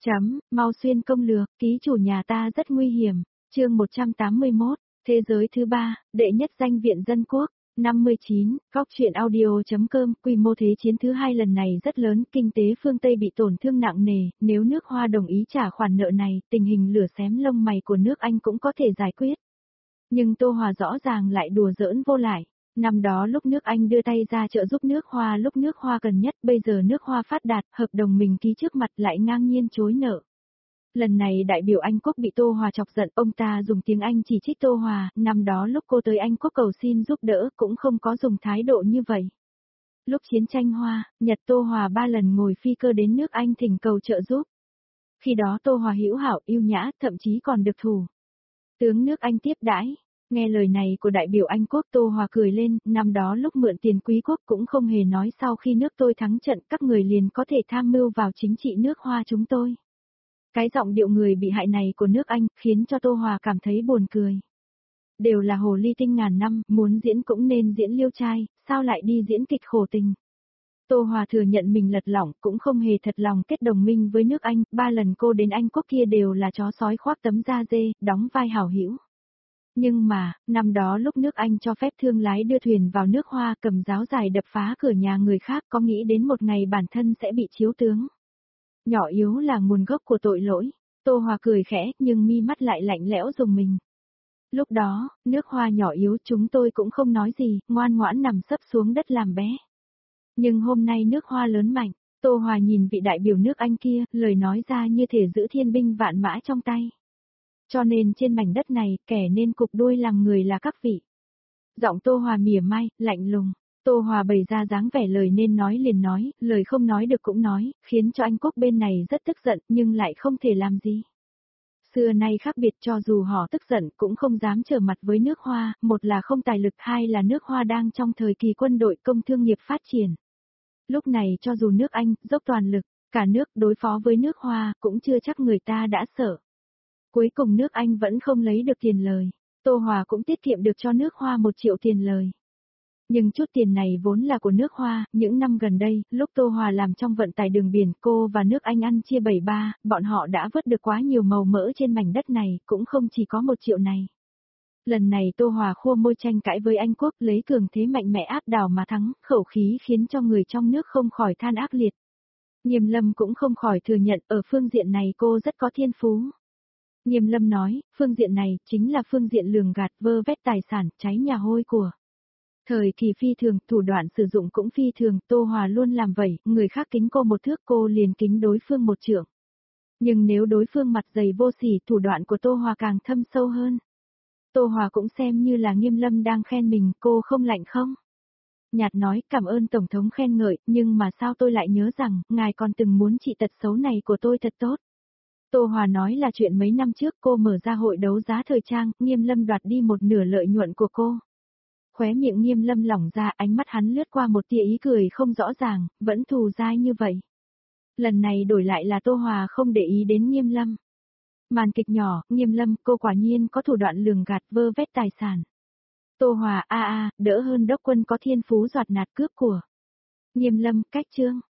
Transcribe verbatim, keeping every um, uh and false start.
Chấm, mau xuyên công lược, ký chủ nhà ta rất nguy hiểm. Chương một trăm tám mươi mốt, thế giới thứ ba, đệ nhất danh viện dân quốc. năm mươi chín, góc truyện audio.com, quy mô thế chiến thứ hai lần này rất lớn, kinh tế phương Tây bị tổn thương nặng nề, nếu nước Hoa đồng ý trả khoản nợ này, tình hình lửa xém lông mày của nước Anh cũng có thể giải quyết. Nhưng Tô Hòa rõ ràng lại đùa giỡn vô lại. Năm đó lúc nước Anh đưa tay ra trợ giúp nước Hoa lúc nước Hoa cần nhất, bây giờ nước Hoa phát đạt, hợp đồng mình ký trước mặt lại ngang nhiên chối nợ. Lần này đại biểu Anh Quốc bị Tô Hòa chọc giận, ông ta dùng tiếng Anh chỉ trích Tô Hòa, năm đó lúc cô tới Anh Quốc cầu xin giúp đỡ cũng không có dùng thái độ như vậy. Lúc chiến tranh Hoa, Nhật Tô Hòa ba lần ngồi phi cơ đến nước Anh thỉnh cầu trợ giúp. Khi đó Tô Hòa hữu hảo, yêu nhã, thậm chí còn được thủ tướng nước Anh tiếp đãi. Nghe lời này của đại biểu Anh Quốc, Tô Hòa cười lên, năm đó lúc mượn tiền quý quốc cũng không hề nói sau khi nước tôi thắng trận các người liền có thể tham mưu vào chính trị nước Hoa chúng tôi. Cái giọng điệu người bị hại này của nước Anh khiến cho Tô Hòa cảm thấy buồn cười. Đều là hồ ly tinh ngàn năm, muốn diễn cũng nên diễn liêu trai, sao lại đi diễn kịch khổ tình. Tô Hòa thừa nhận mình lật lỏng, cũng không hề thật lòng kết đồng minh với nước Anh, ba lần cô đến Anh Quốc kia đều là chó sói khoác tấm da dê, đóng vai hảo hữu. Nhưng mà, năm đó lúc nước Anh cho phép thương lái đưa thuyền vào nước Hoa cầm giáo dài đập phá cửa nhà người khác có nghĩ đến một ngày bản thân sẽ bị chiếu tướng. Nhỏ yếu là nguồn gốc của tội lỗi. Tô Hòa cười khẽ nhưng mi mắt lại lạnh lẽo rùng mình. Lúc đó, nước Hoa nhỏ yếu chúng tôi cũng không nói gì, ngoan ngoãn nằm sấp xuống đất làm bé. Nhưng hôm nay nước Hoa lớn mạnh, Tô Hòa nhìn vị đại biểu nước Anh kia, lời nói ra như thể giữ thiên binh vạn mã trong tay. Cho nên trên mảnh đất này, kẻ nên cụp đuôi làm người là các vị. Giọng Tô Hòa mỉa mai, lạnh lùng. Tô Hòa bày ra dáng vẻ lời nên nói liền nói, lời không nói được cũng nói, khiến cho Anh Quốc bên này rất tức giận nhưng lại không thể làm gì. Xưa nay khác biệt, cho dù họ tức giận cũng không dám trở mặt với nước Hoa, một là không tài lực, hai là nước Hoa đang trong thời kỳ quân đội công thương nghiệp phát triển. Lúc này cho dù nước Anh dốc toàn lực, cả nước đối phó với nước Hoa cũng chưa chắc người ta đã sợ. Cuối cùng nước Anh vẫn không lấy được tiền lời, Tô Hòa cũng tiết kiệm được cho nước Hoa một triệu tiền lời. Nhưng chút tiền này vốn là của nước Hoa, những năm gần đây, lúc Tô Hòa làm trong vận tải đường biển, cô và nước Anh ăn chia bảy ba, bọn họ đã vớt được quá nhiều màu mỡ trên mảnh đất này, cũng không chỉ có một triệu này. Lần này Tô Hòa khua môi tranh cãi với Anh Quốc, lấy cường thế mạnh mẽ áp đảo mà thắng, khẩu khí khiến cho người trong nước không khỏi than ác liệt. Nghiêm Lâm cũng không khỏi thừa nhận ở phương diện này cô rất có thiên phú. Nghiêm Lâm nói, phương diện này chính là phương diện lường gạt, vơ vét tài sản, cháy nhà hôi của. Thời kỳ phi thường, thủ đoạn sử dụng cũng phi thường, Tô Hòa luôn làm vậy, người khác kính cô một thước cô liền kính đối phương một trượng. Nhưng nếu đối phương mặt dày vô sỉ, thủ đoạn của Tô Hòa càng thâm sâu hơn. Tô Hòa cũng xem như là Nghiêm Lâm đang khen mình, cô không lạnh không? Nhạt nói, cảm ơn Tổng thống khen ngợi, nhưng mà sao tôi lại nhớ rằng, ngài còn từng muốn trị tật xấu này của tôi thật tốt. Tô Hòa nói là chuyện mấy năm trước cô mở ra hội đấu giá thời trang, Nghiêm Lâm đoạt đi một nửa lợi nhuận của cô. Khóe miệng Nghiêm Lâm lỏng ra, ánh mắt hắn lướt qua một tia ý cười không rõ ràng, vẫn thù dai như vậy. Lần này đổi lại là Tô Hòa không để ý đến Nghiêm Lâm. Màn kịch nhỏ, Nghiêm Lâm, cô quả nhiên có thủ đoạn lường gạt, vơ vét tài sản. Tô Hòa, a a, đỡ hơn đốc quân có thiên phú giọt nạt cướp của. Nghiêm Lâm, cách chương.